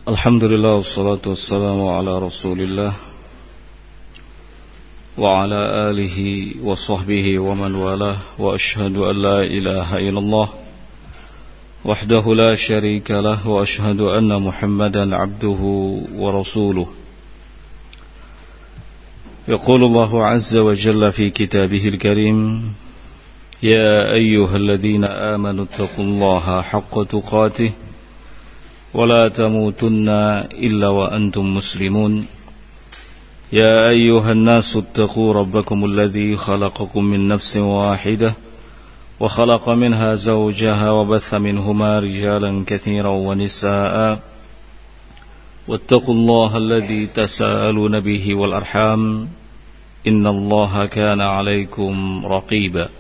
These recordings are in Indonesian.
Alhamdulillah wassalatu wassalamu ala Rasulillah wa ala alihi wa sahbihi wa man walah wa ashhadu an la ilaha illallah wahdahu la syarika lah wa ashhadu anna Muhammadan abduhu wa rasuluh. Yaqulu Allahu azza wa jalla fi kitabihil karim, ya ayyuhalladzina amanu taqullaha haqqa tuqatih ولا تموتن إلا وأنتم مسلمون يا أيها الناس اتقوا ربكم الذي خلقكم من نفس واحدة وخلق منها زوجها وبث منهما رجالا كثيرا ونساء واتقوا الله الذي تساءلون به والأرحام إن الله كان عليكم رقيبا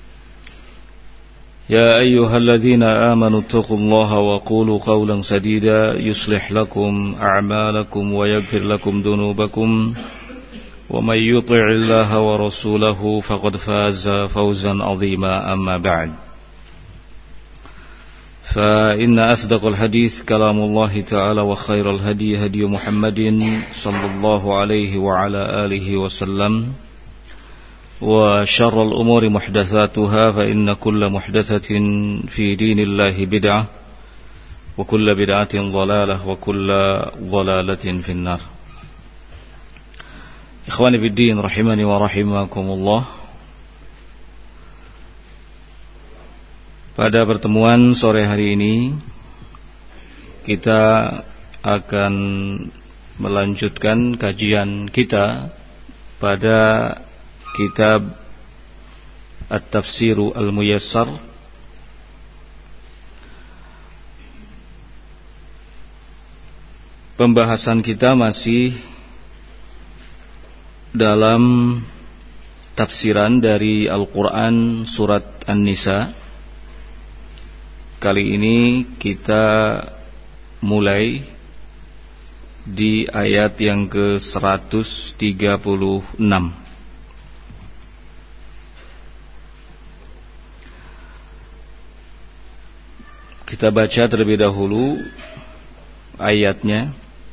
يا أيها الذين آمنوا اتقوا الله وقولوا قولا سديدا يصلح لكم أعمالكم ويغفر لكم ذنوبكم ومن يطع الله ورسوله فقد فاز فوزا عظيما أما بعد فإن أصدق الحديث كلام الله تعالى وخير الهدي هدي محمد صلى الله عليه وعلى آله وسلم وشر الأمور محدثاتها فإن كل محدثة في دين الله بدعة وكل بدعة ضلالة وكل ضلالة في النار. Ikhwani fi din rahimani wa rahimakumullah. Pada pertemuan sore hari ini kita akan melanjutkan kajian kita pada kitab At-Tafsiru Al-Muyassar pembahasan kita masih dalam tafsiran dari Al-Quran surat An-Nisa. Kali ini kita mulai di ayat yang ke-136. Kita baca terlebih dahulu ayatnya.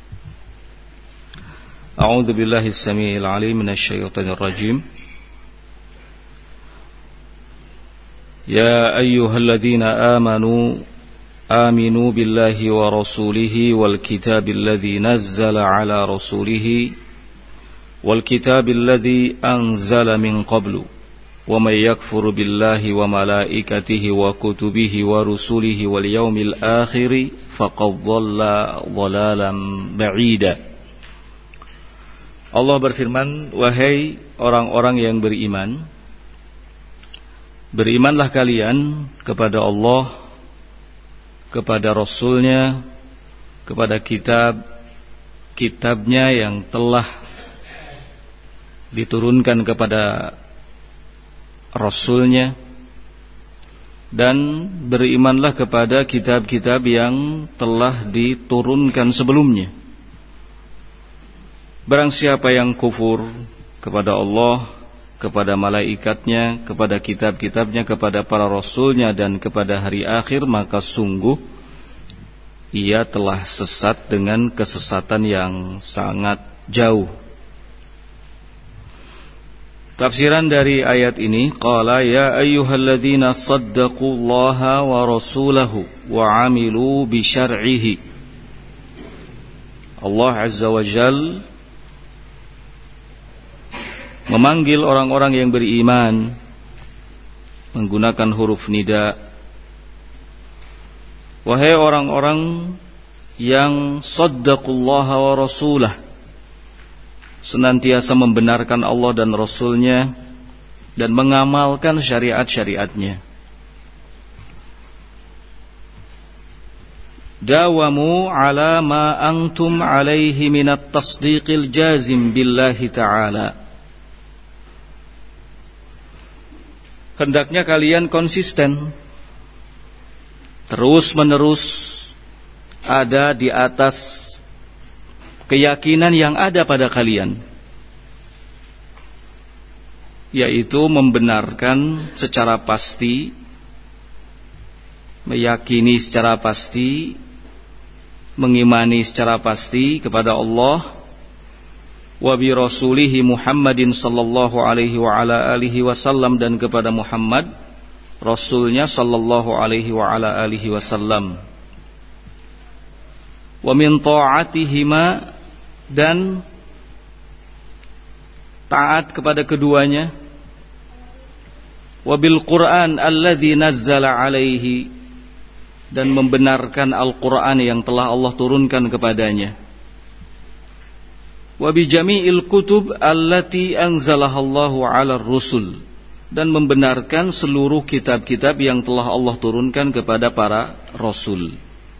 A'udzu billahi as-sami'il 'alim minasyaitonir rajim. Ya ayyuhalladzina aminu billahi wa rasulihi wal kitabil ladzi nazzala 'ala rasulihi wal kitabil ladzi anzala min qablu wa may yakfur billahi wa malaikatihi wa kutubihi wa rusulihi wal yawmil akhir faqad dhalla dhalalan ba'ida. Allah berfirman, wahai orang-orang yang beriman, berimanlah kalian kepada Allah, kepada Rasulnya, kepada kitabnya yang telah diturunkan kepada Rasulnya, dan berimanlah kepada kitab-kitab yang telah diturunkan sebelumnya. Barang siapa yang kufur kepada Allah, kepada malaikatnya, kepada kitab-kitabnya, kepada para Rasulnya, dan kepada hari akhir, maka sungguh ia telah sesat dengan kesesatan yang sangat jauh. Tafsiran dari ayat ini, qala ya ayyuhalladzina saddaqullaha wa rasulahu wa amilu bi syar'ihi. Allah Azza wa Jalla memanggil orang-orang yang beriman menggunakan huruf nida. Wahai orang-orang yang saddaqullaha wa rasulahu, senantiasa membenarkan Allah dan Rasulnya dan mengamalkan syariat-syariatnya. Dawamu ala ma antum alaihi minat tasdiqil jazim billahi ta'ala. Hendaknya kalian konsisten, terus-menerus ada di atas keyakinan yang ada pada kalian, yaitu membenarkan secara pasti, meyakini secara pasti mengimani secara pasti kepada Allah, wa bi rasulihi Muhammadin sallallahu alaihi wa ala alihi wasallam, dan kepada Muhammad rasulnya sallallahu alaihi wa ala alihi wasallam. Wa min ta'atihima, dan taat kepada keduanya. Wa bil Qur'an alladzi nazzala alaihi, dan membenarkan Al-Qur'an yang telah Allah turunkan kepadanya. Wa bi jami'il kutub allati anzalahallahu 'ala ar-rusul, dan membenarkan seluruh kitab-kitab yang telah Allah turunkan kepada para rasul.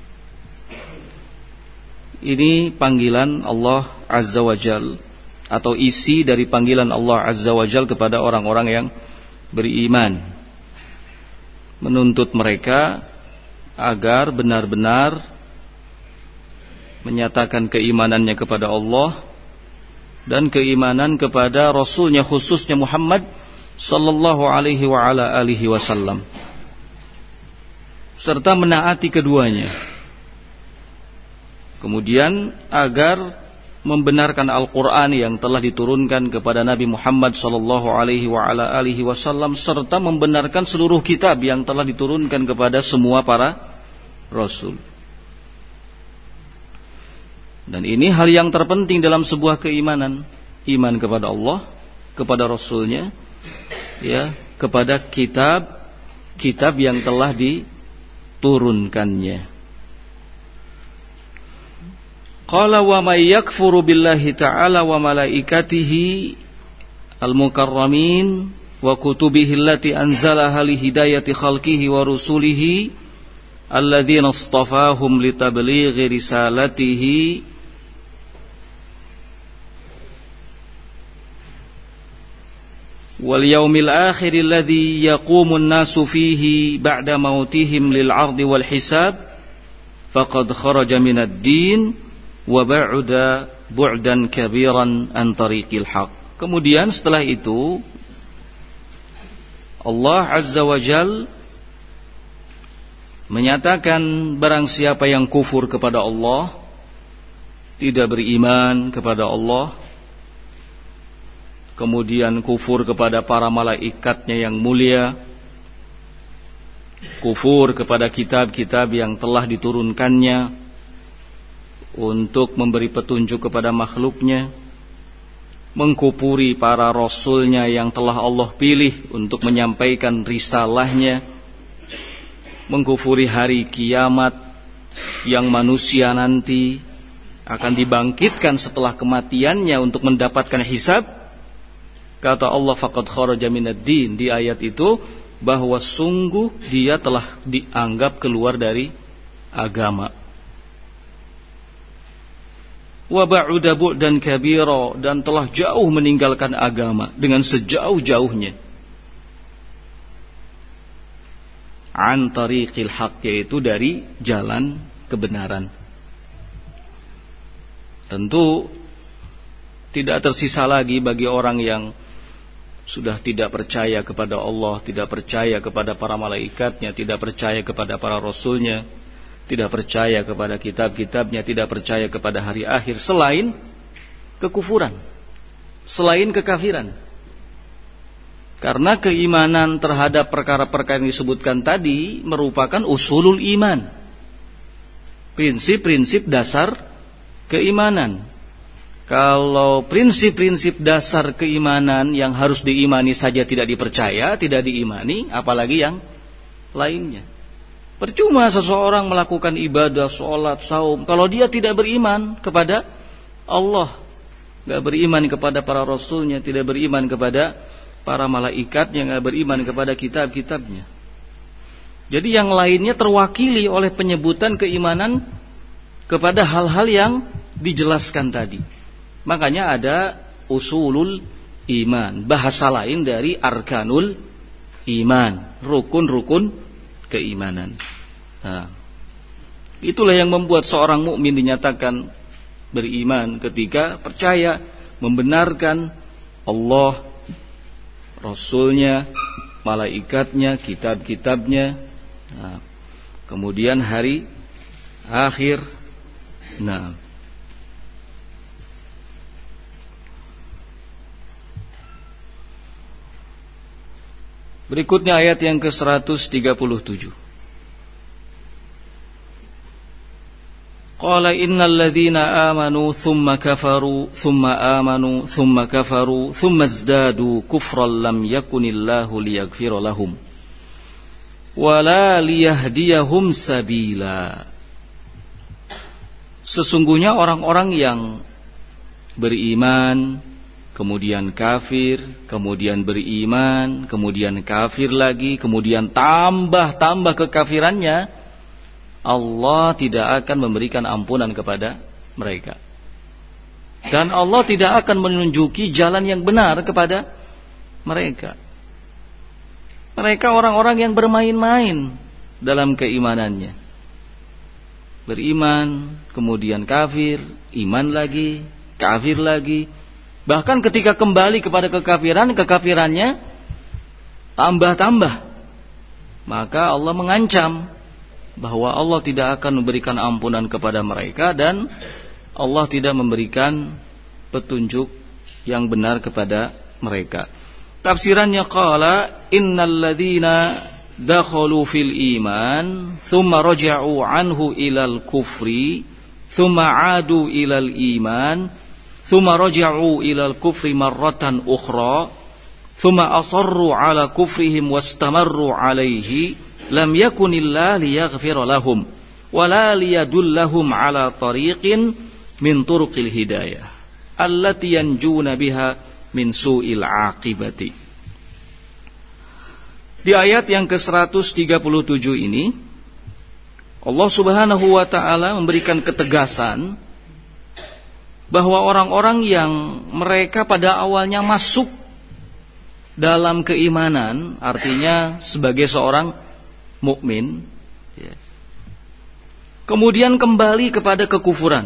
Ini panggilan Allah Azza wa Jal, atau isi dari panggilan Allah Azza wa Jal kepada orang-orang yang beriman, menuntut mereka agar benar-benar menyatakan keimanannya kepada Allah dan keimanan kepada Rasulnya, khususnya Muhammad sallallahu alaihi wa ala alihi wasallam, serta menaati keduanya. Kemudian agar membenarkan Al-Quran yang telah diturunkan kepada Nabi Muhammad sallallahu alaihi wa ala alihi wasallam, serta membenarkan seluruh kitab yang telah diturunkan kepada semua para rasul. Dan ini hal yang terpenting dalam sebuah keimanan, iman kepada Allah, kepada Rasulnya, ya, kepada kitab yang telah diturunkannya. Qala wa may yakfuru billahi ta'ala wa malaikatihi al-mukarramin wa kutubihi allati anzalaha li hidayati khalqihi wa rusulihi alladzina istafahum li tablighi risalatihi wal yaumil akhir alladzi yaqumun nasu fihi ba'da mautihim lil 'ardi wal hisab faqad kharaja minad din wa ba'uda bu'dan kabiran an tariqil haq. Kemudian setelah itu Allah Azza wa Jal menyatakan barang siapa yang kufur kepada Allah, tidak beriman kepada Allah, kemudian kufur kepada para malaikatnya yang mulia, kufur kepada kitab-kitab yang telah diturunkannya untuk memberi petunjuk kepada makhluknya, mengkufuri para rasulnya yang telah Allah pilih untuk menyampaikan risalahnya, mengkufuri hari kiamat yang manusia nanti akan dibangkitkan setelah kematiannya untuk mendapatkan hisab. Kata Allah, faqad kharaja minad din, di ayat itu bahwa sungguh dia telah dianggap keluar dari agama. Wa ba'uda bu'dan kabira, dan telah jauh meninggalkan agama dengan sejauh-jauhnya. An tariqil haq, yaitu dari jalan kebenaran. Tentu tidak tersisa lagi bagi orang yang sudah tidak percaya kepada Allah, tidak percaya kepada para malaikatnya, tidak percaya kepada para rasulnya, tidak percaya kepada kitab-kitabnya, tidak percaya kepada hari akhir, selain kekufuran, selain kekafiran. Karena keimanan terhadap perkara-perkara yang disebutkan tadi merupakan usulul iman, prinsip-prinsip dasar keimanan. Kalau prinsip-prinsip dasar keimanan yang harus diimani saja tidak dipercaya, tidak diimani, apalagi yang lainnya. Percuma seseorang melakukan ibadah, sholat, saum, kalau dia tidak beriman kepada Allah, tidak beriman kepada para rasulnya, tidak beriman kepada para malaikatnya, tidak beriman kepada kitab-kitabnya. Jadi yang lainnya terwakili oleh penyebutan keimanan kepada hal-hal yang dijelaskan tadi. Makanya ada usulul iman, bahasa lain dari arkanul iman, rukun-rukun keimanan. Nah, itulah yang membuat seorang mukmin dinyatakan beriman ketika percaya, membenarkan Allah, Rasulnya, malaikatnya, kitab-kitabnya, nah, kemudian hari akhir, Nah, berikutnya ayat yang ke-137. Qala innal ladzina amanu thumma kafaru thumma amanu thumma kafaru thumma izdadu kufran lam yakunillahu liyaghfira lahum wala liyahdiyahum sabila. Sesungguhnya orang-orang yang beriman kemudian kafir, kemudian beriman, kemudian kafir lagi, kemudian tambah kekafirannya, Allah tidak akan memberikan ampunan kepada mereka. Dan Allah tidak akan menunjuki jalan yang benar kepada mereka. Mereka orang-orang yang bermain-main dalam keimanannya. Beriman, kemudian kafir, iman lagi, kafir lagi. Bahkan ketika kembali kepada kekafirannya tambah. Maka Allah mengancam bahwa Allah tidak akan memberikan ampunan kepada mereka dan Allah tidak memberikan petunjuk yang benar kepada mereka. Tafsirannya qala innal ladzina dakhalu fil iman thumma raja'u anhu ilal kufri thumma 'adu ilal iman thumma raja'u ilal kufri marratan ukhra thumma asarru 'ala kufrihim wastamarru 'alaihi lam yakunillah liyaghfira lahum wala liyadullahum ala tariqin min turuqil hidayah allati yanjuna biha min su'il aqibati. Di ayat yang ke-137 ini Allah Subhanahu wa taala memberikan ketegasan bahwa orang-orang yang mereka pada awalnya masuk dalam keimanan, artinya sebagai seorang mukmin, ya, kemudian kembali kepada kekufuran.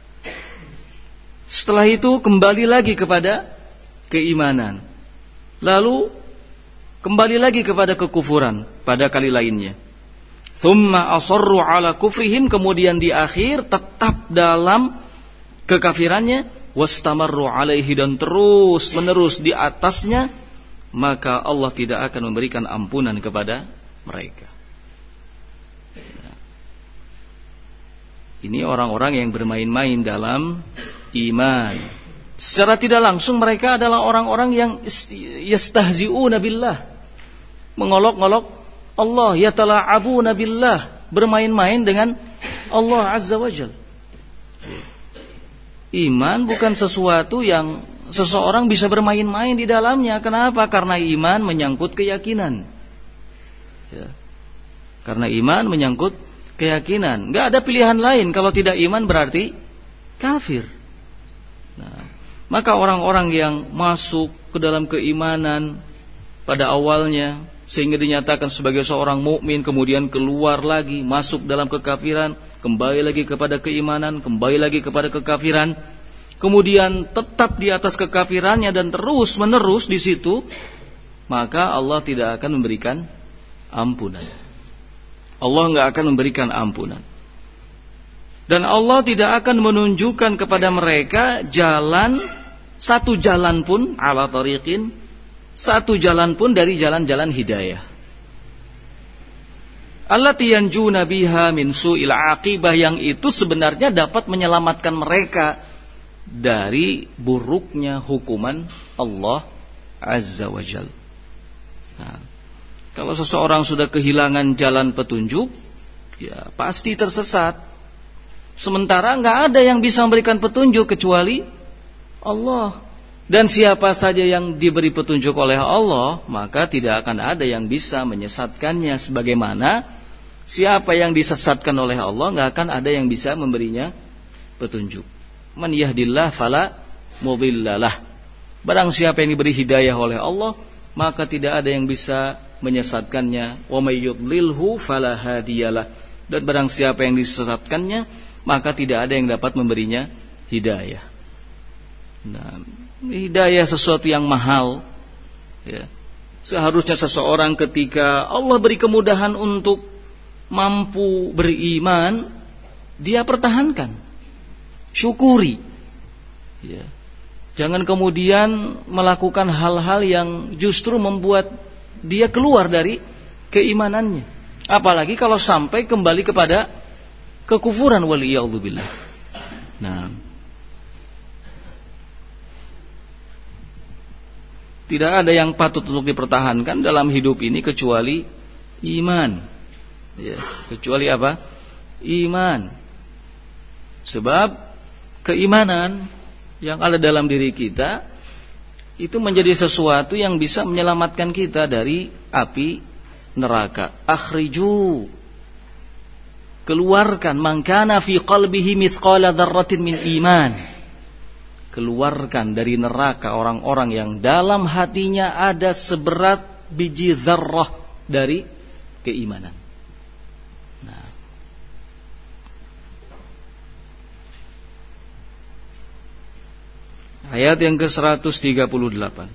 Setelah itu kembali lagi kepada keimanan. Lalu kembali lagi kepada kekufuran pada kali lainnya. Thumma asarru ala kufrihim, kemudian di akhir tetap dalam kekafirannya, wastamarru alaihi, dan terus menerus di atasnya, maka Allah tidak akan memberikan ampunan kepada mereka. Ini orang-orang yang bermain-main dalam iman. Secara tidak langsung mereka adalah orang-orang yang yastahzi'una billah, mengolok-olok Allah, yatala'abuna billah, bermain-main dengan Allah Azza wa Jalla. Iman bukan sesuatu yang seseorang bisa bermain-main di dalamnya. Kenapa? Karena iman menyangkut keyakinan. Ya. Karena iman menyangkut keyakinan. Gak ada pilihan lain. Kalau tidak iman berarti kafir. Nah, maka orang-orang yang masuk ke dalam keimanan pada awalnya sehingga dinyatakan sebagai seorang mukmin, kemudian keluar lagi, masuk dalam kekafiran, kembali lagi kepada keimanan, kembali lagi kepada kekafiran, kemudian tetap di atas kekafirannya dan terus menerus di situ, maka Allah tidak akan memberikan ampunan. Allah enggak akan memberikan ampunan. Dan Allah tidak akan menunjukkan kepada mereka jalan, satu jalan pun, ala tariqin, satu jalan pun dari jalan-jalan hidayah. Allati yanjuna biha min su'il aqibah, yang itu sebenarnya dapat menyelamatkan mereka dari buruknya hukuman Allah Azza wa Jalla. Nah, kalau seseorang sudah kehilangan jalan petunjuk, ya pasti tersesat. Sementara enggak ada yang bisa memberikan petunjuk kecuali Allah. Dan siapa saja yang diberi petunjuk oleh Allah, maka tidak akan ada yang bisa menyesatkannya. Sebagaimana siapa yang disesatkan oleh Allah, enggak akan ada yang bisa memberinya petunjuk. Man yahdillah fala mudhillalah. Barang siapa yang diberi hidayah oleh Allah, maka tidak ada yang bisa menyesatkannya. Wa may yudlilhu fala hadiyalah. Dan barang siapa yang disesatkannya, maka tidak ada yang dapat memberinya hidayah. Nah, hidayah sesuatu yang mahal, ya. Seharusnya seseorang ketika Allah beri kemudahan untuk mampu beriman, dia pertahankan. syukuri. Ya. Jangan kemudian melakukan hal-hal yang justru membuat dia keluar dari keimanannya. Apalagi kalau sampai kembali kepada kekufuran, waliyadzubillah. Nah, tidak ada yang patut untuk dipertahankan dalam hidup ini kecuali iman. Ya, kecuali apa? Iman. Sebab keimanan yang ada dalam diri kita itu menjadi sesuatu yang bisa menyelamatkan kita dari api neraka. Akhriju, keluarkan, man kana fi qalbihi mithqala dzarratin min iman. Keluarkan dari neraka orang-orang yang dalam hatinya ada seberat biji dzarrah dari keimanan. Nah, ayat yang ke-138.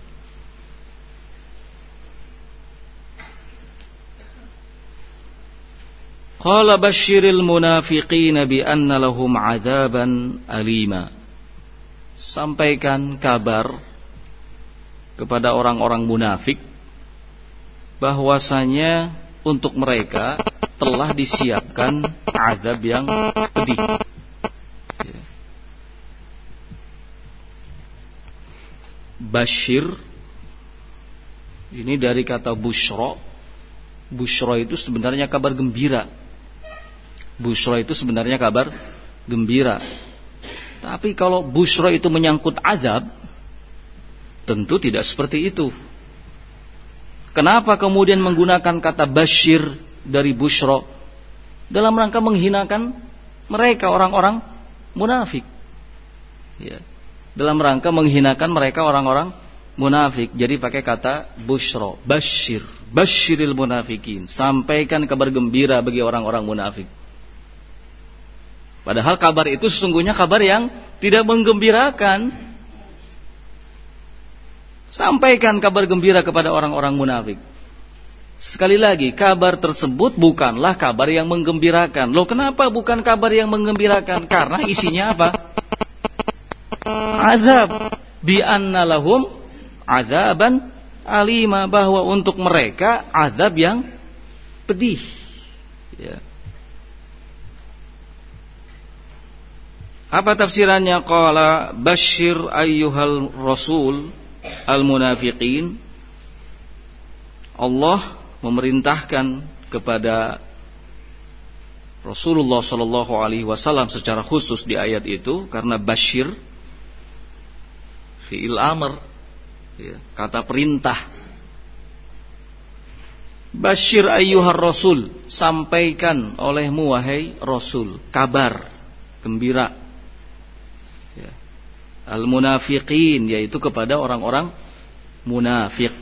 Qala basyiril munafiqina bi anna lahum 'adzaban alima. Sampaikan kabar kepada orang-orang munafik bahwasanya untuk mereka telah disiapkan azab yang pedih. Basyir ini dari kata busyra. Busyra itu sebenarnya kabar gembira. Busyra itu sebenarnya kabar gembira. Tapi kalau busyra itu menyangkut azab, tentu tidak seperti itu. Kenapa kemudian menggunakan kata basyir dari busyra? Dalam rangka menghinakan mereka orang-orang munafik. Ya. Dalam rangka menghinakan mereka orang-orang munafik. Jadi pakai kata busyra, basyir, basyiril munafikin. Sampaikan kabar gembira bagi orang-orang munafik. Padahal kabar itu sesungguhnya kabar yang tidak menggembirakan. Sampaikan kabar gembira kepada orang-orang munafik. Sekali lagi, kabar tersebut bukanlah kabar yang menggembirakan. Loh, kenapa bukan kabar yang menggembirakan? Karena isinya apa? Azab. Bi anna lahum azaban alima, bahwa untuk mereka azab yang pedih. Ya. Apa tafsirannya? Qala basyir ayyuhal rasul al-munafiqin. Allah memerintahkan kepada Rasulullah sallallahu alaihi wasallam secara khusus di ayat itu, karena basyir fi'il amr, ya, kata perintah. Basyir ayyuhar rasul, sampaikan olehmu wahai rasul kabar gembira. Al-munafiqin, yaitu kepada orang-orang munafik.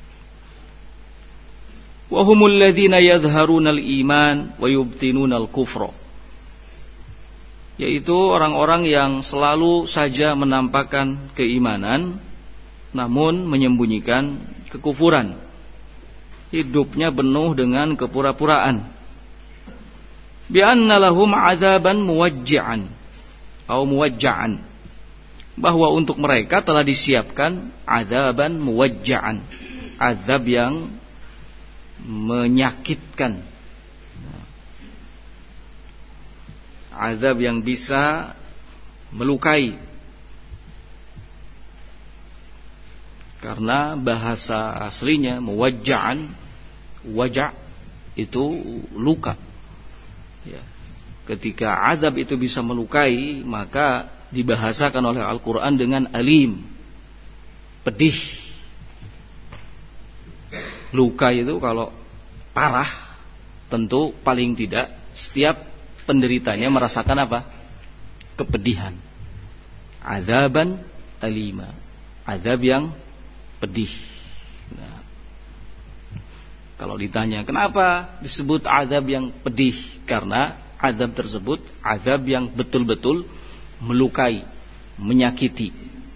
Wa humul ladzina yadhharuna al-iman wa yubtinuna al-kufra, yaitu orang-orang yang selalu saja menampakkan keimanan namun menyembunyikan kekufuran. Hidupnya penuh dengan kepura-puraan. Bi anna lahum 'adzaban muwajji'an atau muwajja'an, bahwa untuk mereka telah disiapkan azaban muwajja'an, azab yang menyakitkan, azab yang bisa melukai. Karena bahasa aslinya muwajja'an, waja' itu luka. Ya. Ketika azab itu bisa melukai, maka dibahasakan oleh Al-Quran dengan alim, pedih. Luka itu kalau parah, tentu paling tidak setiap penderitanya merasakan apa? Kepedihan. Azaban alima, azab yang pedih. Nah, kalau ditanya kenapa disebut azab yang pedih, karena azab tersebut azab yang betul-betul melukai, menyakiti.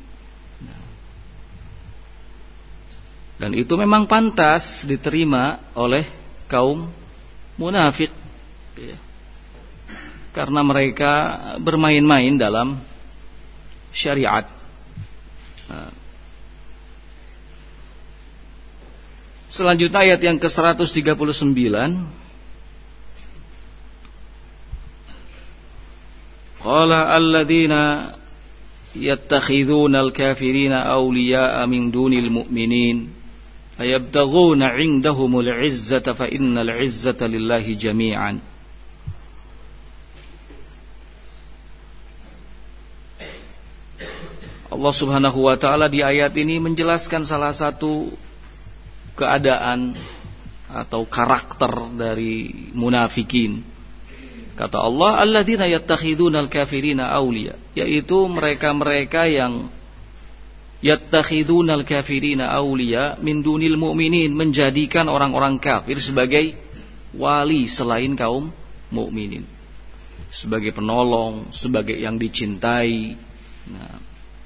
Dan itu memang pantas diterima oleh kaum munafik, karena mereka bermain-main dalam syariat. Selanjutnya ayat yang ke-139. Qala alladzina yattakhidhuna al-kafirina awliya'a min dunil mu'minin ayabtaghuna 'indahumul 'izzata fa innal 'izzata lillahi jami'an. Allah Subhanahu wa taala di ayat ini menjelaskan salah satu keadaan atau karakter dari munafikin. Kata Allah, alladzina yattakhiduna al-kafirina awliya, yaitu mereka-mereka yang yattakhiduna al-kafirina awliya min dunil mu'minin, menjadikan orang-orang kafir sebagai wali selain kaum mukminin, sebagai penolong, sebagai yang dicintai. Nah,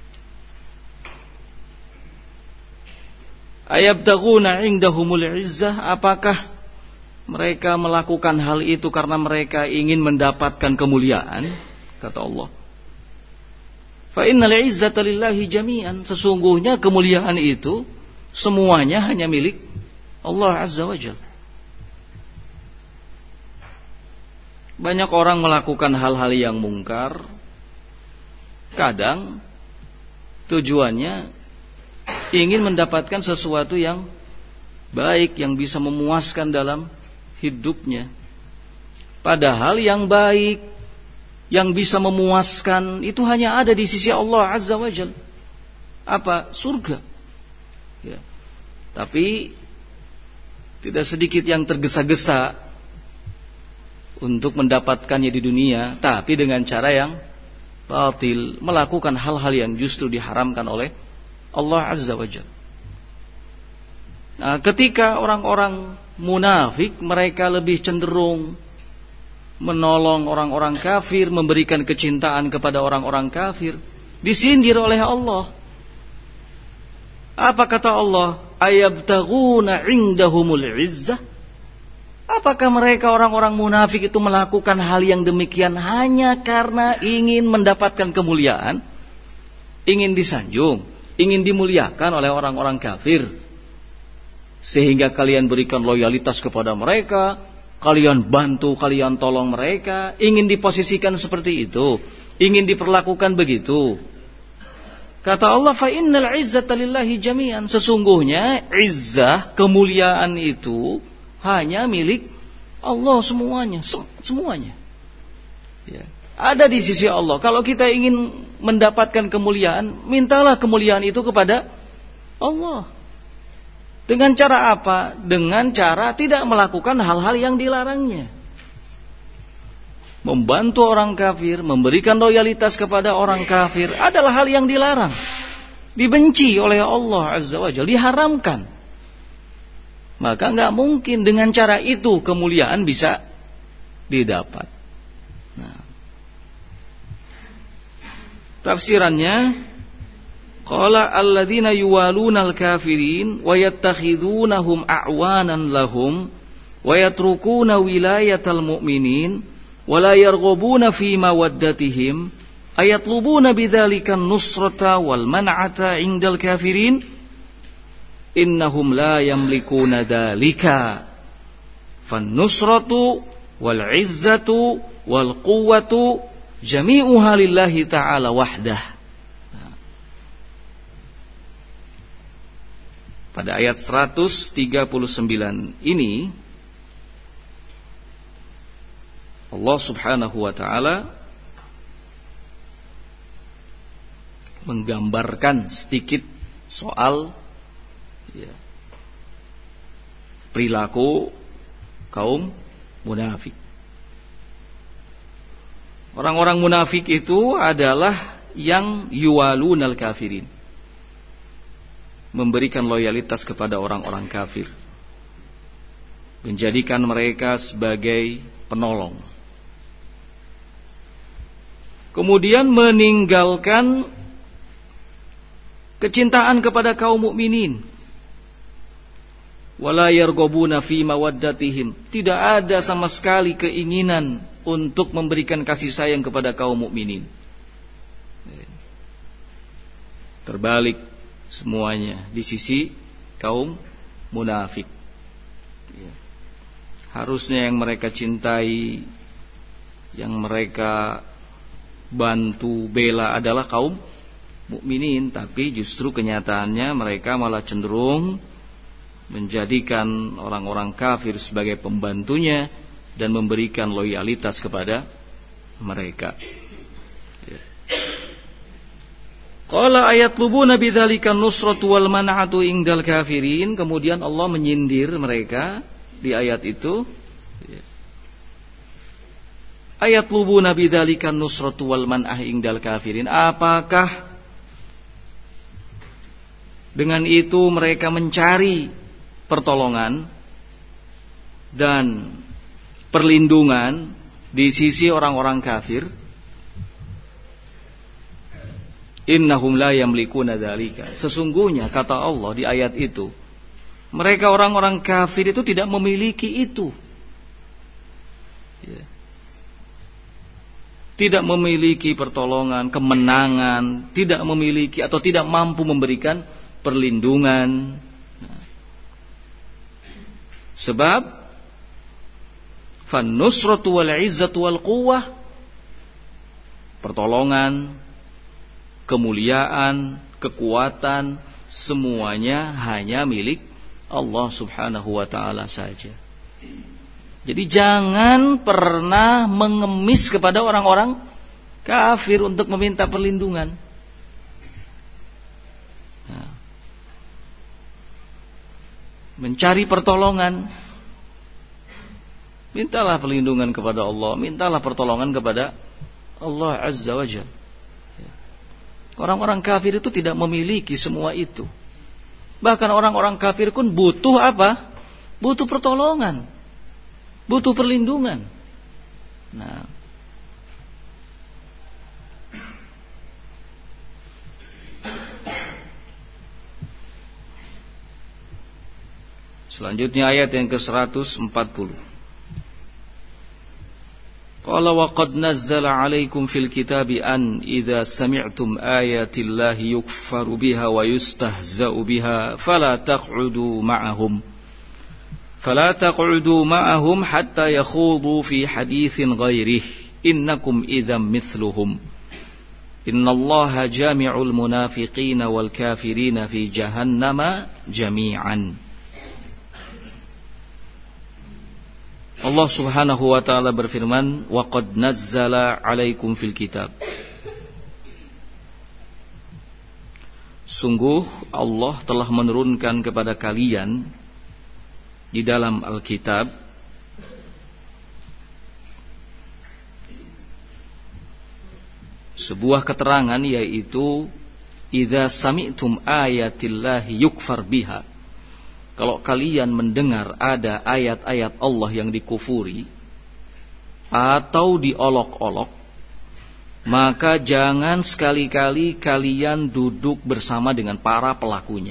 ayabtaghuna 'indahumul 'izzah, apakah mereka melakukan hal itu karena mereka ingin mendapatkan kemuliaan? Kata Allah, fa innal 'izzata lillahi jami'an, sesungguhnya kemuliaan itu semuanya hanya milik Allah Azza wa Jalla. Banyak orang melakukan hal-hal yang mungkar, kadang tujuannya ingin mendapatkan sesuatu yang baik, yang bisa memuaskan dalam hidupnya. Padahal yang baik, yang bisa memuaskan itu hanya ada di sisi Allah Azza wa Jalla. Apa? Surga. Ya. Tapi tidak sedikit yang tergesa-gesa untuk mendapatkannya di dunia, tapi dengan cara yang batil, melakukan hal-hal yang justru diharamkan oleh Allah Azza wa Jalla. Nah, ketika orang-orang munafik, mereka lebih cenderung menolong orang-orang kafir, memberikan kecintaan kepada orang-orang kafir, disindir oleh Allah. Apa kata Allah? Ayabtaghuna 'indahumul 'izzah. Apakah mereka orang-orang munafik itu melakukan hal yang demikian hanya karena ingin mendapatkan kemuliaan, ingin disanjung, ingin dimuliakan oleh orang-orang kafir, sehingga kalian berikan loyalitas kepada mereka, kalian bantu, kalian tolong mereka, ingin diposisikan seperti itu, ingin diperlakukan begitu? Kata Allah, fa innal 'izzata lillahi jami'an, sesungguhnya izzah, kemuliaan itu hanya milik Allah semuanya, semuanya. Ya. Ada di sisi Allah. Kalau kita ingin mendapatkan kemuliaan, mintalah kemuliaan itu kepada Allah. Dengan cara apa? Dengan cara tidak melakukan hal-hal yang dilarangnya. Membantu orang kafir, memberikan loyalitas kepada orang kafir adalah hal yang dilarang, dibenci oleh Allah Azza wa Jalla, diharamkan. Maka enggak mungkin dengan cara itu kemuliaan bisa didapat. Tafsirannya, qala alladzina yuwalunal kafirin wa yattakhidunahum a'wanan lahum wa yatrukuna wilayatal mu'minin wa la yarghabuna fi mawaddatihim ayatlubuna bidzalika an-nusrata wal man'ata 'indal kafirin innahum la yamlikuna dzalika fan-nusratu wal 'izzatu wal quwwatu jami'uha lillahi ta'ala wahdah. Pada ayat 139 ini Allah Subhanahu wa ta'ala menggambarkan sedikit soal perilaku kaum munafik. Orang-orang munafik itu adalah yang yuwalunal kafirin, memberikan loyalitas kepada orang-orang kafir, menjadikan mereka sebagai penolong, kemudian meninggalkan kecintaan kepada kaum mukminin. Wala yarghabuna fi mawaddatihim, tidak ada sama sekali keinginan untuk memberikan kasih sayang kepada kaum mukminin. Terbalik semuanya di sisi kaum munafik. Harusnya yang mereka cintai, yang mereka bantu, bela adalah kaum mukminin, tapi justru kenyataannya mereka malah cenderung menjadikan orang-orang kafir sebagai pembantunya dan memberikan loyalitas kepada mereka. Qala ayatlubuna bidzalika nusratu wal man'atu indal kafirin. Kemudian Allah menyindir mereka di ayat itu. Ayatlubuna bidzalika nusratu wal man'ah indal kafirin. Apakah dengan itu mereka mencari pertolongan dan perlindungan di sisi orang-orang kafir? Innahum la yamlikuna dzalika. Sesungguhnya kata Allah di ayat itu, mereka orang-orang kafir itu tidak memiliki itu. Tidak memiliki pertolongan, kemenangan, tidak memiliki atau tidak mampu memberikan perlindungan. Sebab fan-nusratu wal 'izzatu wal quwwah, pertolongan, kemuliaan, kekuatan, semuanya hanya milik Allah Subhanahu wa ta'ala saja. Jadi jangan pernah mengemis kepada orang-orang kafir untuk meminta perlindungan. Mencari pertolongan, mintalah perlindungan kepada Allah, mintalah pertolongan kepada Allah Azza wa Jalla. Orang-orang kafir itu tidak memiliki semua itu. Bahkan orang-orang kafir pun butuh apa? Butuh pertolongan, butuh perlindungan. Nah, selanjutnya ayat yang ke-140. Qala wa qad nazzala 'alaikum fil kitabi an idza sami'tum ayati llahi yukfaru biha wa yustahza'u biha fala taq'udu ma'ahum hatta yakhudu fi haditsin ghairihi innakum idzam mithluhum innallaha jami'ul munafiqina wal kafirina fi jahannama jami'an. Allah Subhanahu wa ta'ala berfirman, wa qad nazzala 'alaikum fil kitab. Sungguh Allah telah menurunkan kepada kalian di dalam Alkitab sebuah keterangan, yaitu idza sami'tum ayatillahi yukfar biha. Kalau kalian mendengar ada ayat-ayat Allah yang dikufuri atau diolok-olok, maka jangan sekali-kali kalian duduk bersama dengan para pelakunya.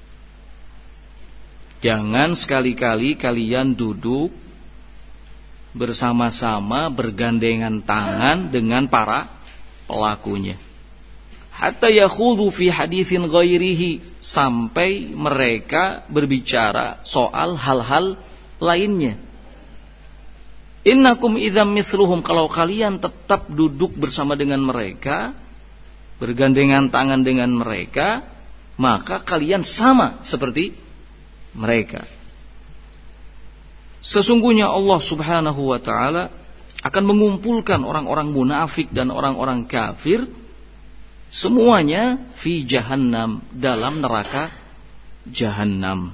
Jangan sekali-kali kalian duduk bersama-sama bergandengan tangan dengan para pelakunya. Hatta yakhudhu fi haditsin ghairihi, sampai mereka berbicara soal hal-hal lainnya. Innakum idzam mithluhum, kalau kalian tetap duduk bersama dengan mereka, bergandengan tangan dengan mereka, maka kalian sama seperti mereka. Sesungguhnya Allah Subhanahu wa ta'ala akan mengumpulkan orang-orang munafik dan orang-orang kafir semuanya fi jahannam, dalam neraka jahannam.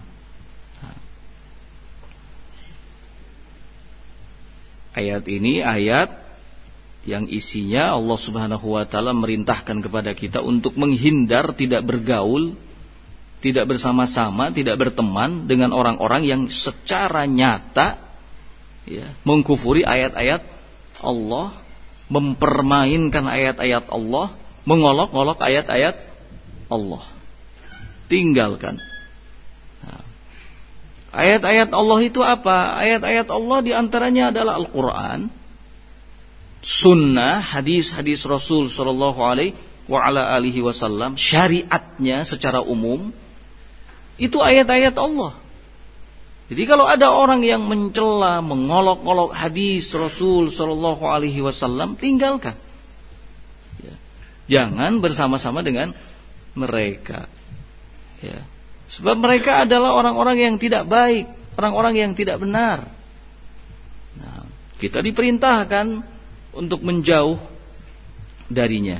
Ayat ini ayat yang isinya Allah Subhanahu wa ta'ala merintahkan kepada kita untuk menghindar, tidak bergaul, tidak bersama-sama, tidak berteman dengan orang-orang yang secara nyata mengkufuri ayat-ayat Allah, mempermainkan ayat-ayat Allah, mengolok-olok ayat-ayat Allah. Tinggalkan. Ayat-ayat Allah itu apa? Ayat-ayat Allah diantaranya adalah Al-Quran, Sunnah, hadis-hadis Rasul Sallallahu Alaihi wa ala alihi wasallam, syariatnya secara umum itu ayat-ayat Allah. Jadi kalau ada orang yang mencela, mengolok-olok hadis Rasul sallallahu alaihi wasallam, tinggalkan. Ya. Jangan bersama-sama dengan mereka. Ya. Sebab mereka adalah orang-orang yang tidak baik, orang-orang yang tidak benar. Nah, kita diperintahkan untuk menjauh darinya.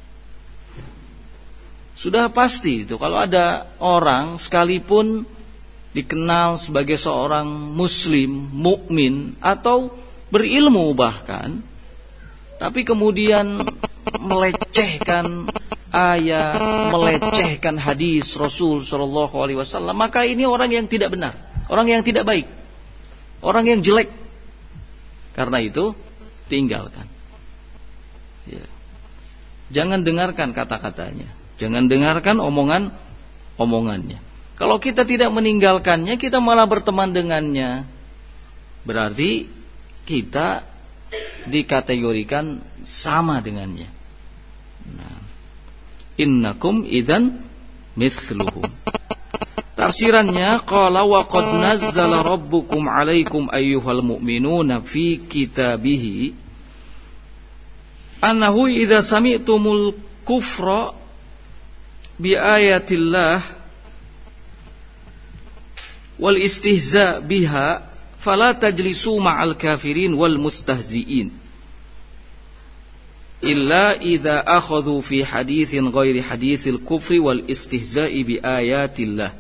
Sudah pasti itu kalau ada orang sekalipun dikenal sebagai seorang muslim, mukmin atau berilmu bahkan, tapi kemudian melecehkan ayat, melecehkan hadis Rasul sallallahu alaihi wasallam, maka ini orang yang tidak benar, orang yang tidak baik, orang yang jelek. Karena itu tinggalkan. Ya. Jangan dengarkan kata-katanya, jangan dengarkan omongannya. Kalau kita tidak meninggalkannya, kita malah berteman dengannya, berarti kita dikategorikan sama dengannya. Nah, innakum idzan mithluhum. Tafsirannya, qala wa qad nazzala rabbukum 'alaikum ayyuhal mu'minuna fi kitabihi annahu idza sami'tumul kufra bi ayatillah wal istihza biha fala tajlisu ma'al kafirin wal mustahzi'in illa idza akhadhu fi haditsin ghairi haditsil kufri wal istihza'i bi ayatillah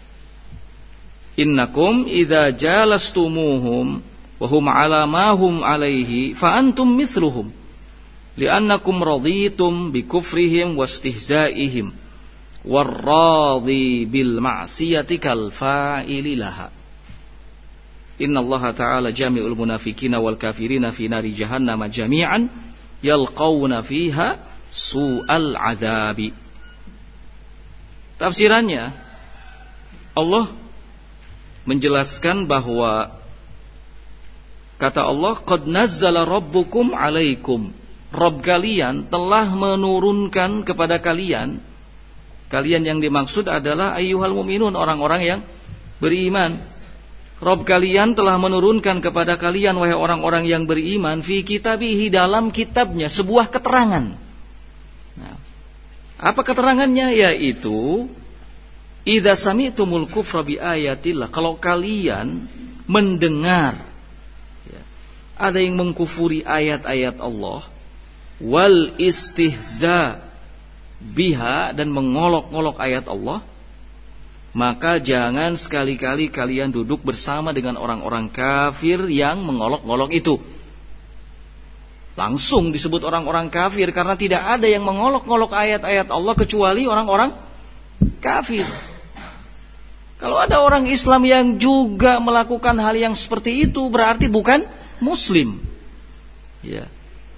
innakum idza jalastumuhum wa hum 'ala ma hum 'alaihi fa antum mithluhum li'annakum raditum bi kufrihim wastihza'ihim warradhi bil ma'siyati kal fa'ili laha. Innallaha ta'ala jami'ul munafiqina wal kafirina fi nari jahannam jami'an yalqawna fiha su'al adzabi. Tafsirannya, Allah menjelaskan bahwa kata Allah, qad nazzala rabbukum 'alaikum, Rabb kalian telah menurunkan kepada kalian. Kalian yang dimaksud adalah ayyuhal mu'minun, orang-orang yang beriman. Rabb kalian telah menurunkan kepada kalian, wahai orang-orang yang beriman, fi kitabihi, dalam kitabnya, sebuah keterangan. Nah, apa keterangannya? Yaitu idza sami'tumul kufra bi ayatillah, kalau kalian mendengar ada yang mengkufuri ayat-ayat Allah, wal istihza biha, dan mengolok-olok ayat Allah, maka jangan sekali-kali kalian duduk bersama dengan orang-orang kafir yang mengolok-olok itu. Langsung disebut orang-orang kafir karena tidak ada yang mengolok-olok ayat-ayat Allah kecuali orang-orang kafir. Kalau ada orang Islam yang juga melakukan hal yang seperti itu, berarti bukan muslim. Ya.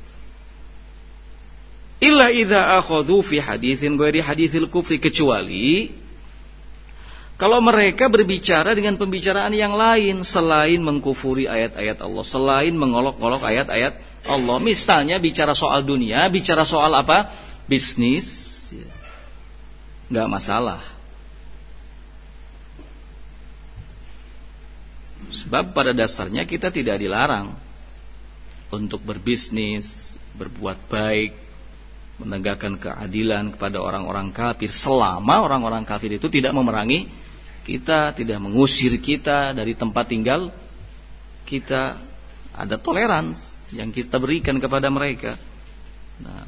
Illa idza akhadhu fi haditsin ghairi haditsil kufri, kecuali kalau mereka berbicara dengan pembicaraan yang lain selain mengkufuri ayat-ayat Allah, selain mengolok-olok ayat-ayat Allah. Misalnya bicara soal dunia, bicara soal apa? Bisnis, enggak masalah. Sebab pada dasarnya kita tidak dilarang untuk berbisnis, berbuat baik, menegakkan keadilan kepada orang-orang kafir, selama orang-orang kafir itu tidak memerangi kita, tidak mengusir kita dari tempat tinggal kita. Ada toleransi yang kita berikan kepada mereka. Nah,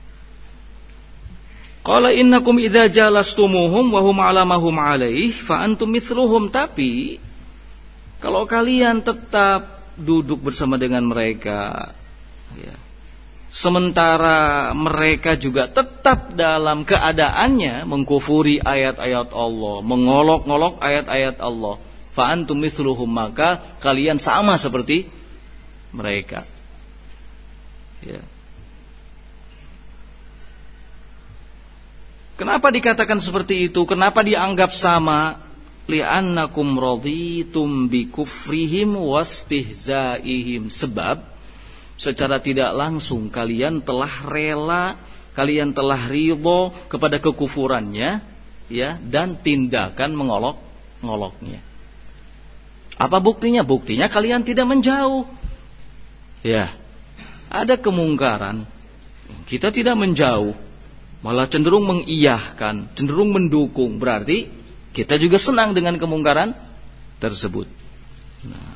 qala innakum idza jalastumuhum wa hum 'ala ma hum 'alaihi fa antum mithluhum, tapi kalau kalian tetap duduk bersama dengan mereka, ya, sementara mereka juga tetap dalam keadaannya mengkufuri ayat-ayat Allah, mengolok-olok ayat-ayat Allah, fa antum mithluhum, maka kalian sama seperti mereka. Ya. Kenapa dikatakan seperti itu? Kenapa dianggap sama? Li'annakum raditum bi kufrihim wastihzaihim, sebab secara tidak langsung kalian telah rela, kalian telah ridho kepada kekufurannya, ya, dan tindakan mengolok-ngoloknya. Apa buktinya? Buktinya kalian tidak menjauh. Ya, ada kemungkaran, kita tidak menjauh, malah cenderung mengiyahkan, cenderung mendukung. Berarti kita juga senang dengan kemungkaran tersebut. Nah.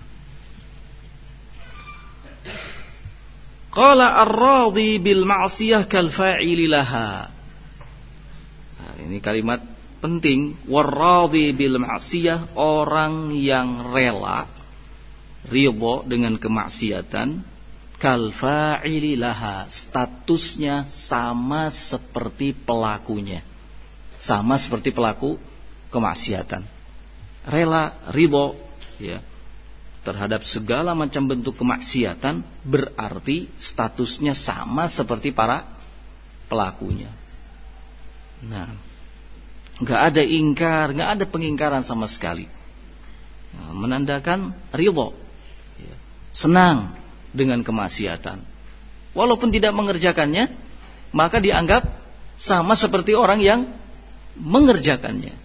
Qala ar-radhi bil ma'siyah kal fa'ili laha. Nah, ini kalimat penting. War-radhi bil ma'siyah, orang yang rela ridho dengan kemaksiatan, kal fa'ili laha, statusnya sama seperti pelakunya, sama seperti pelaku kemaksiatan. Rela ridho, ya, terhadap segala macam bentuk kemaksiatan, berarti statusnya sama seperti para pelakunya. Nah, nggak ada ingkar, nggak ada pengingkaran sama sekali. Nah, menandakan ridho, ya, senang dengan kemaksiatan. Walaupun tidak mengerjakannya, maka dianggap sama seperti orang yang mengerjakannya.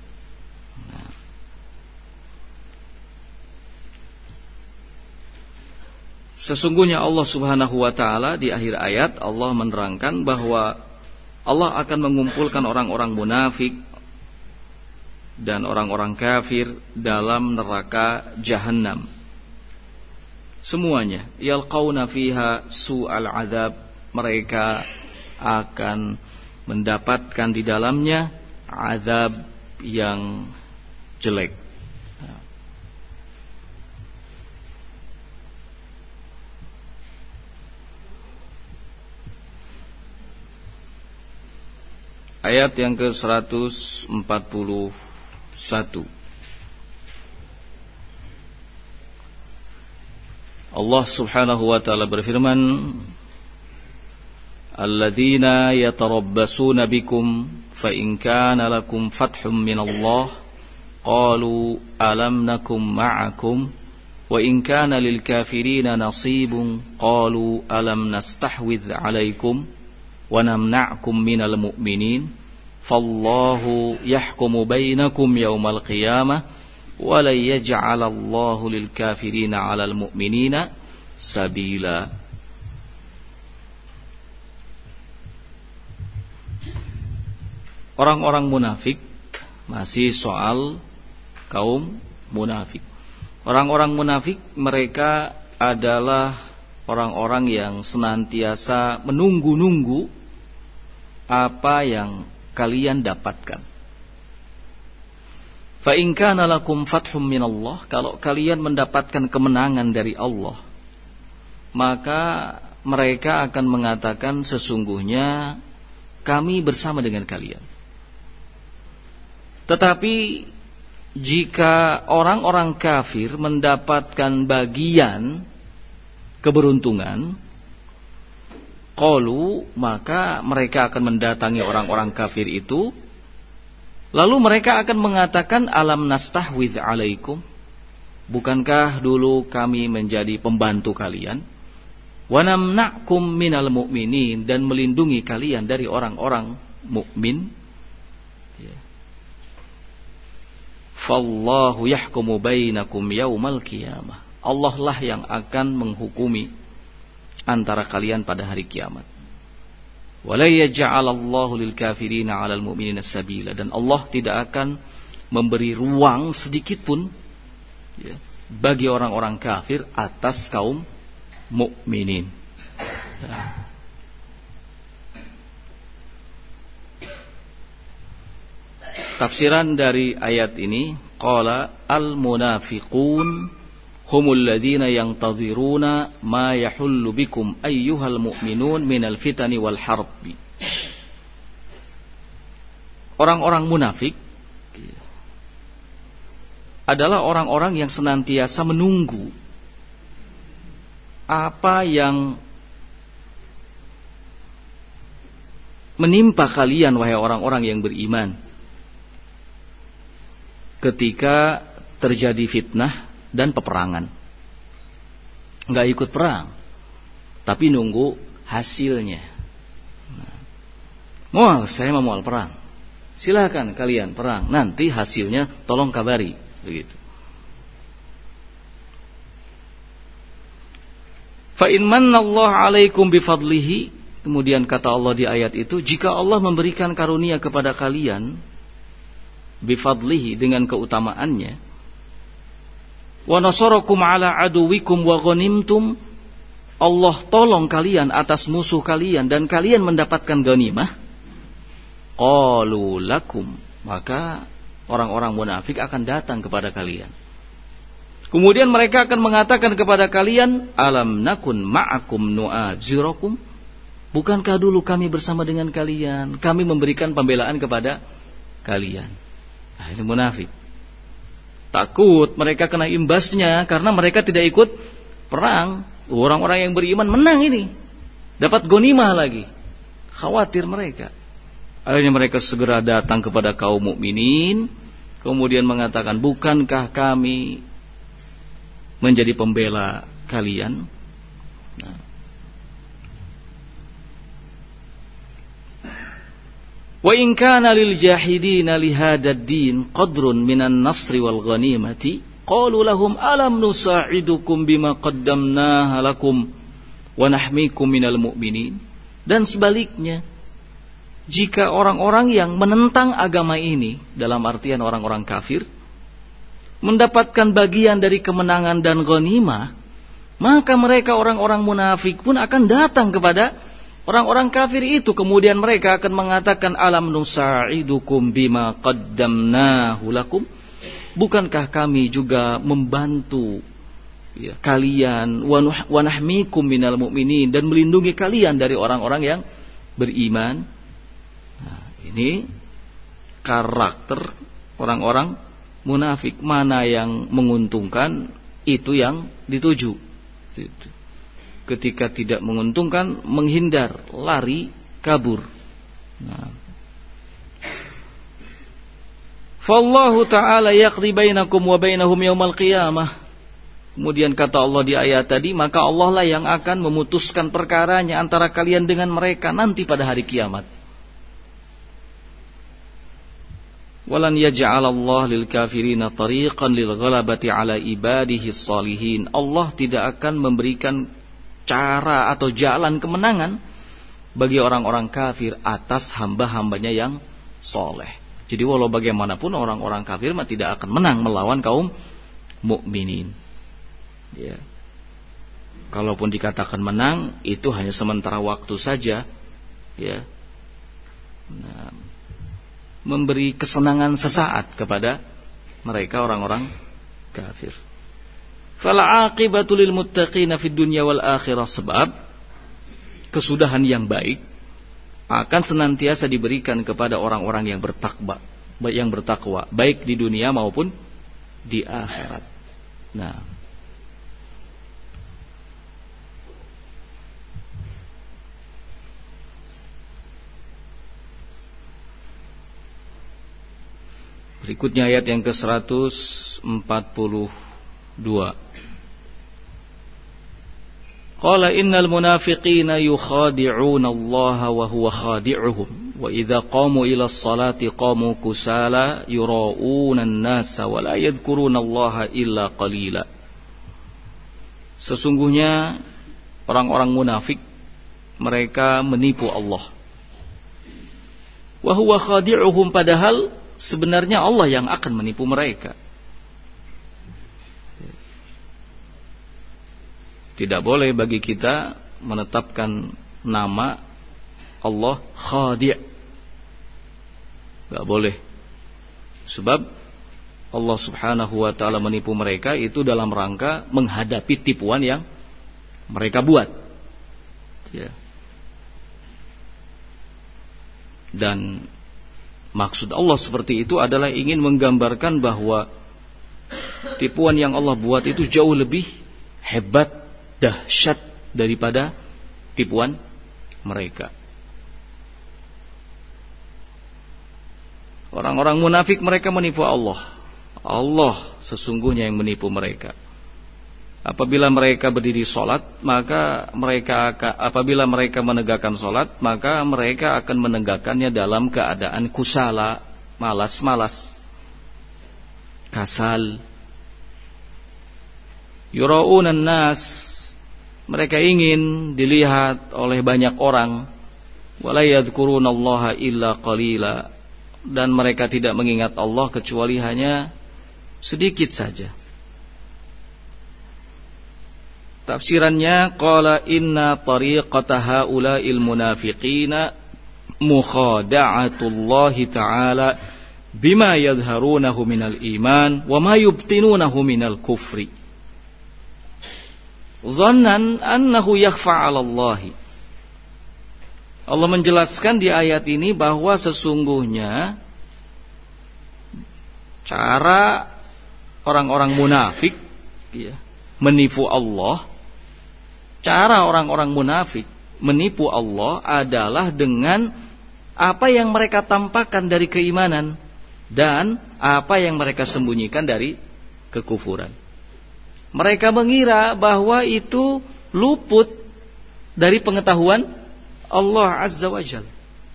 Sesungguhnya Allah Subhanahu wa taala di akhir ayat Allah menerangkan bahwa Allah akan mengumpulkan orang-orang munafik dan orang-orang kafir dalam neraka Jahannam. Semuanya yalqauna fiha su'al adzab, mereka akan mendapatkan di dalamnya azab yang jelek. Ayat yang ke-141. Allah Subhanahu wa taala berfirman, "Alladzina yatarabbasuna bikum fa in kana lakum fathun min Allah qalu alam nakum ma'akum wa in kana lil kafirina nasibun qalu alam nastahwidh 'alaikum wa namna'kum minal mu'minin fallahu yahkumu bainakum yawmal qiyamah wa la yaj'alallahu lil kafirina 'alal mu'minina sabila." Orang-orang munafik, masih soal kaum munafik. Orang-orang munafik mereka adalah orang-orang yang senantiasa menunggu-nunggu apa yang kalian dapatkan. Fa in kana lakum fathum minallah, kalau kalian mendapatkan kemenangan dari Allah, maka mereka akan mengatakan sesungguhnya kami bersama dengan kalian. Tetapi jika orang-orang kafir mendapatkan bagian keberuntungan, qalu, maka mereka akan mendatangi orang-orang kafir itu, lalu mereka akan mengatakan alam nastahwidh 'alaikum, bukankah dulu kami menjadi pembantu kalian, wa namna'kum minal mu'minin, dan melindungi kalian dari orang-orang mukmin. Fallahu yahkumu bainakum yaumal qiyamah, Allah lah yang akan menghukumi antara kalian pada hari kiamat. Wala yaj'alallahu lil kafirina 'alal mu'minina sabila, dan Allah tidak akan memberi ruang sedikit pun, ya, bagi orang-orang kafir atas kaum mukminin. Ya. Tafsiran dari ayat ini, qala al-munafiqun humul ladzina yantadhiruna ma yahullu bikum ayyuhal mu'minun minal fitani wal harbi. Orang-orang munafik adalah orang-orang yang senantiasa menunggu apa yang menimpa kalian wahai orang-orang yang beriman ketika terjadi fitnah dan peperangan. Enggak ikut perang, tapi nunggu hasilnya. Nah, Mual, saya mau mual perang. Silakan kalian perang, nanti hasilnya tolong kabari, begitu. Fa in manallahu 'alaikum bifadlihi, kemudian kata Allah di ayat itu, jika Allah memberikan karunia kepada kalian bifadlihi, dengan keutamaannya, wa nasarakum 'ala aduwikum wa ghanimtum, Allah tolong kalian atas musuh kalian dan kalian mendapatkan ghanimah, qalu lakum, maka orang-orang munafik akan datang kepada kalian. Kemudian mereka akan mengatakan kepada kalian, alam nakun ma'akum nu'azirakum, bukankah dulu kami bersama dengan kalian, kami memberikan pembelaan kepada kalian. Nah, ini munafik. Takut mereka kena imbasnya karena mereka tidak ikut perang. Orang-orang yang beriman menang ini, dapat ghanimah lagi. Khawatir mereka. Akhirnya mereka segera datang kepada kaum mukminin, kemudian mengatakan, bukankah kami menjadi pembela kalian? Nah. Wa in kana lil jahidina li hadzal din qadrun minan nasri wal ghanimati qalu lahum alam nusa'idukum bima qaddamnaha lakum wa nahmikum minal mu'minin. Dan sebaliknya, jika orang-orang yang menentang agama ini, dalam artian orang-orang kafir, mendapatkan bagian dari kemenangan dan ghanimah, maka mereka orang-orang munafik pun akan datang kepada orang-orang kafir itu. Kemudian mereka akan mengatakan, alam nusa'idukum bima qaddamnahu lakum, bukankah kami juga membantu kalian, wa nahmikum minal mu'minin, dan melindungi kalian dari orang-orang yang beriman. Nah, ini karakter orang-orang munafik. Mana yang menguntungkan, itu yang dituju. Ketika tidak menguntungkan, menghindar, lari, kabur. Nah. Fallahu ta'ala yaqdi bainakum wa bainahum yaumal qiyamah. Kemudian kata Allah di ayat tadi, maka Allah lah yang akan memutuskan perkaranya antara kalian dengan mereka nanti pada hari kiamat. Walan yaj'alallah lil kafirina tariqan lil ghalabati ala ibadihi shalihin. Allah tidak akan memberikan cara atau jalan kemenangan bagi orang-orang kafir atas hamba-hambanya yang soleh. Jadi walau bagaimanapun orang-orang kafir tidak akan menang melawan kaum mukminin. Ya. Kalaupun dikatakan menang, itu hanya sementara waktu saja, ya. Nah, memberi kesenangan sesaat kepada mereka orang-orang kafir. Fala aqibatu lil muttaqina fid dunya wal akhirah, sebab kesudahan yang baik akan senantiasa diberikan kepada orang-orang yang bertakwa, baik di dunia maupun di akhirat. Nah, berikutnya ayat yang ke-142. Qala innal munafiqina yukhadi'una Allah wa huwa khadi'uhum wa idza qamu ila as-salati qamu kusala yura'una an-nasa wa la yadhkuruna Allah illa qalila. Sesungguhnya orang-orang munafik mereka menipu Allah. Wa huwa khadi'uhum, padahal sebenarnya Allah yang akan menipu mereka. Tidak boleh bagi kita menetapkan nama Allah khadi'. Tidak boleh. Sebab Allah subhanahu wa ta'ala menipu mereka itu dalam rangka menghadapi tipuan yang mereka buat. Ya. Dan maksud Allah seperti itu adalah ingin menggambarkan bahwa tipuan yang Allah buat itu jauh lebih hebat, dahsyat daripada tipuan mereka. Orang-orang munafik mereka menipu Allah. Allah sesungguhnya yang menipu mereka. Apabila mereka berdiri salat, maka apabila mereka menegakkan salat, maka mereka akan menegakkannya dalam keadaan kusala, malas-malas, kasal. Yura'unan nas, mereka ingin dilihat oleh banyak orang. Wala yadhkurunallaha illa qalila, dan mereka tidak mengingat Allah kecuali hanya sedikit saja. Tafsirannya, qala inna tariqata haula'il munafiqina mukhada'atullahi ta'ala bima yadharunahu minal iman wa ma yubtinunahu minal kufri dhannan annahu yakhfa 'ala Allahi. Allah menjelaskan di ayat ini bahwa sesungguhnya cara orang-orang munafik menipu Allah, cara orang-orang munafik menipu Allah adalah dengan apa yang mereka tampakkan dari keimanan dan apa yang mereka sembunyikan dari kekufuran. Mereka mengira bahwa itu luput dari pengetahuan Allah Azza wa Jalla.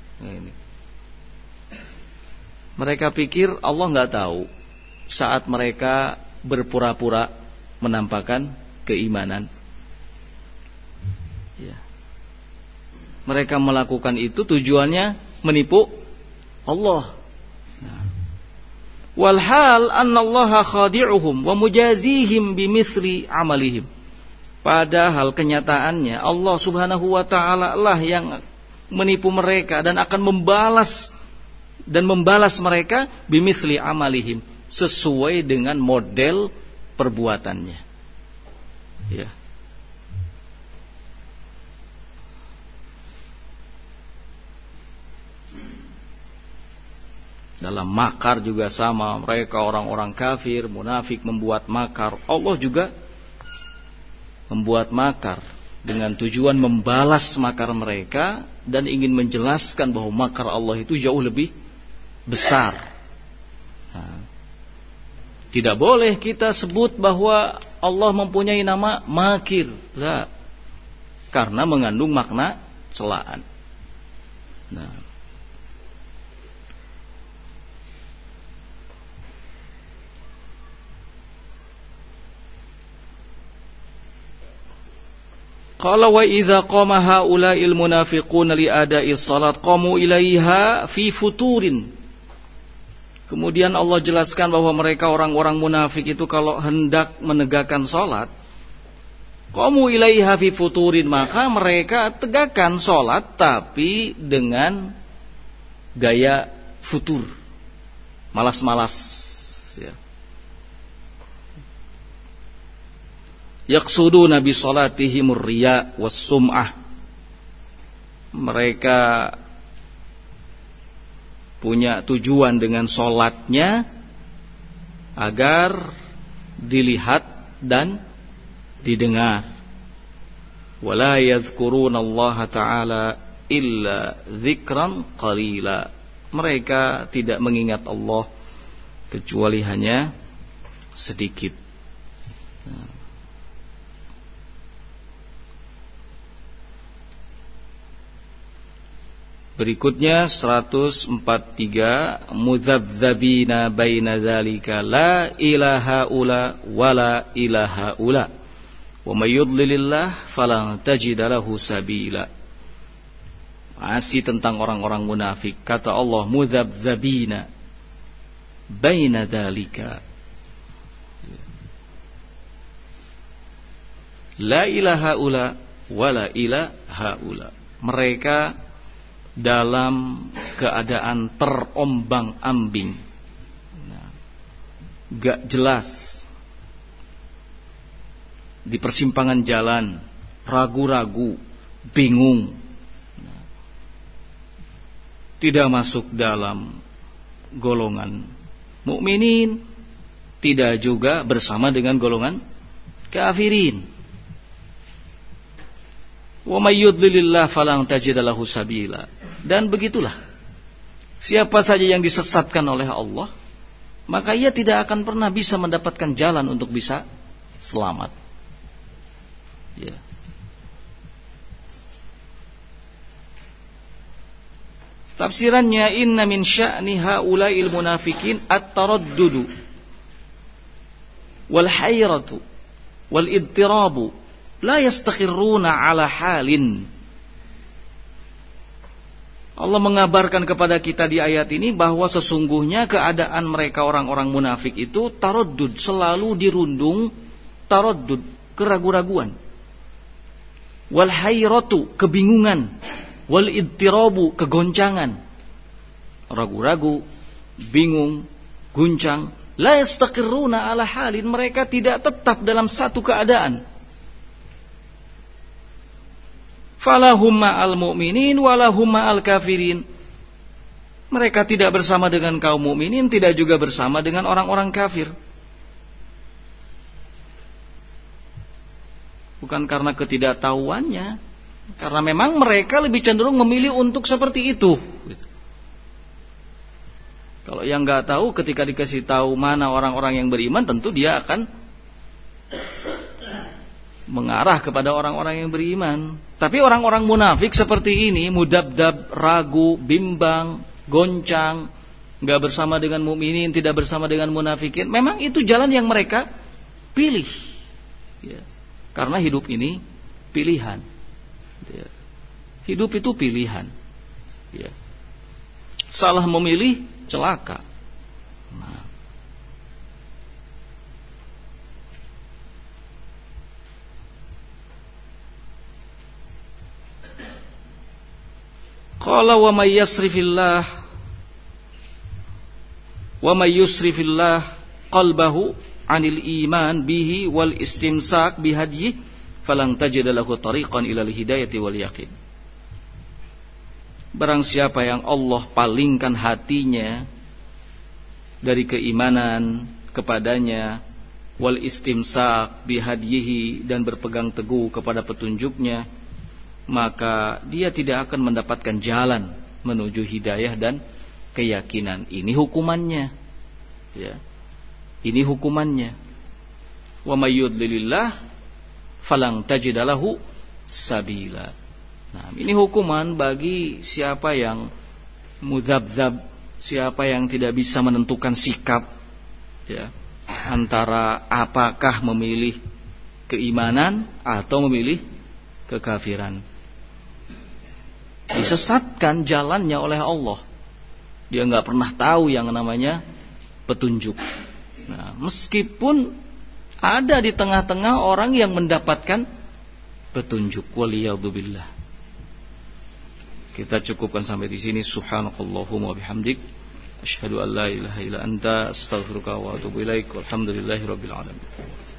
Mereka pikir Allah nggak tahu saat mereka berpura-pura menampakkan keimanan. Ya. Mereka melakukan itu tujuannya menipu Allah. Walhal annallaha khadi'uhum wa mujazihim bimithli amalihim. Padahal kenyataannya Allah Subhanahu wa ta'ala lah yang menipu mereka dan akan membalas mereka bimithli amalihim, sesuai dengan model perbuatannya. Ya. Dalam makar juga sama, mereka orang-orang kafir, munafik membuat makar. Allah juga membuat makar dengan tujuan membalas makar mereka dan ingin menjelaskan bahwa makar Allah itu jauh lebih besar. Nah, tidak boleh kita sebut bahwa Allah mempunyai nama makir, lah, karena mengandung makna celaan. Nah, qala wa idza qama haula'il munafiquna li ada'i shalat qamu ilaiha fi futurin. Kemudian Allah jelaskan bahwa mereka orang-orang munafik itu kalau hendak menegakkan salat, qamu ilaiha fi futurin, maka mereka tegakkan salat tapi dengan gaya futur, malas-malas, ya. Yaqsuduna bi salatihimur riya was sum'ah. Mereka punya tujuan dengan salatnya agar dilihat dan didengar. Wala yadhkurunallaha ta'ala illa dzikran qalila. Mereka tidak mengingat Allah kecuali hanya sedikit. Berikutnya 143, mudzabdzabina baina dzalika la ilaha ula wala ilaha ula wa may yudlilillah falan tajida lahu sabila. Masih tentang orang-orang munafik, kata Allah, mudzabdzabina baina dzalika la ilaha ula wala ilaha ula. Mereka dalam keadaan terombang-ambing, gak jelas, di persimpangan jalan, ragu-ragu, bingung, tidak masuk dalam golongan mukminin, tidak juga bersama dengan golongan kafirin. Wa may yudlilillah falan tajida lahu sabila. Dan begitulah, siapa saja yang disesatkan oleh Allah, maka ia tidak akan pernah bisa mendapatkan jalan untuk bisa selamat. Ya. Tafsirannya, inna min sya'ni haula'il munafikin at-taraddudu wal hayratu wal iddirabu la yastakhirruna ala halin. Allah mengabarkan kepada kita di ayat ini bahwa sesungguhnya keadaan mereka orang-orang munafik itu taraddud, selalu dirundung taraddud, keraguan-raguan. Wal hayratu, kebingungan. Wal iddirabu, kegoncangan. Ragu-ragu, bingung, guncang. La yastaqirruna ala halin, mereka tidak tetap dalam satu keadaan. Falahum ma'al mu'minin walahum ma'al kafirin. Mereka tidak bersama dengan kaum mukminin, tidak juga bersama dengan orang-orang kafir. Bukan karena ketidaktahuannya, karena memang mereka lebih cenderung memilih untuk seperti itu. Kalau yang nggak tahu, ketika dikasih tahu mana orang-orang yang beriman, tentu dia akan mengarah kepada orang-orang yang beriman. Tapi orang-orang munafik seperti ini, mudabdab, ragu, bimbang, goncang, nggak bersama dengan mukminin, tidak bersama dengan munafikin, memang itu jalan yang mereka pilih. Ya. Karena hidup ini pilihan. Ya. Hidup itu pilihan. Ya. Salah memilih, celaka. Nah. Qala wa may yasrifillah qalbahu 'anil iman bihi wal istimsak bihadyi falang tajid lahu tariqan ilal hidayati wal yaqin. Barang siapa yang Allah palingkan hatinya dari keimanan kepadanya, wal istimsak bihadyihi, dan berpegang teguh kepada petunjuknya, maka dia tidak akan mendapatkan jalan menuju hidayah dan keyakinan. Ini hukumannya. Ya. Ini hukumannya. Wa may yudlilillah falang tajida lahu sabila. Nah, ini hukuman bagi siapa yang mudzabdzab, siapa yang tidak bisa menentukan sikap, ya, antara apakah memilih keimanan atau memilih kekafiran. Disesatkan jalannya oleh Allah. Dia nggak pernah tahu yang namanya petunjuk. Nah, meskipun ada di tengah-tengah orang yang mendapatkan petunjuk, waliyadzubillah. Kita cukupkan sampai di sini. Subhanakallahumma wa bihamdik, asyhadu an la ilaha illa anta, astaghfiruka wa atubu ilaik. Walhamdulillahirabbil alamin.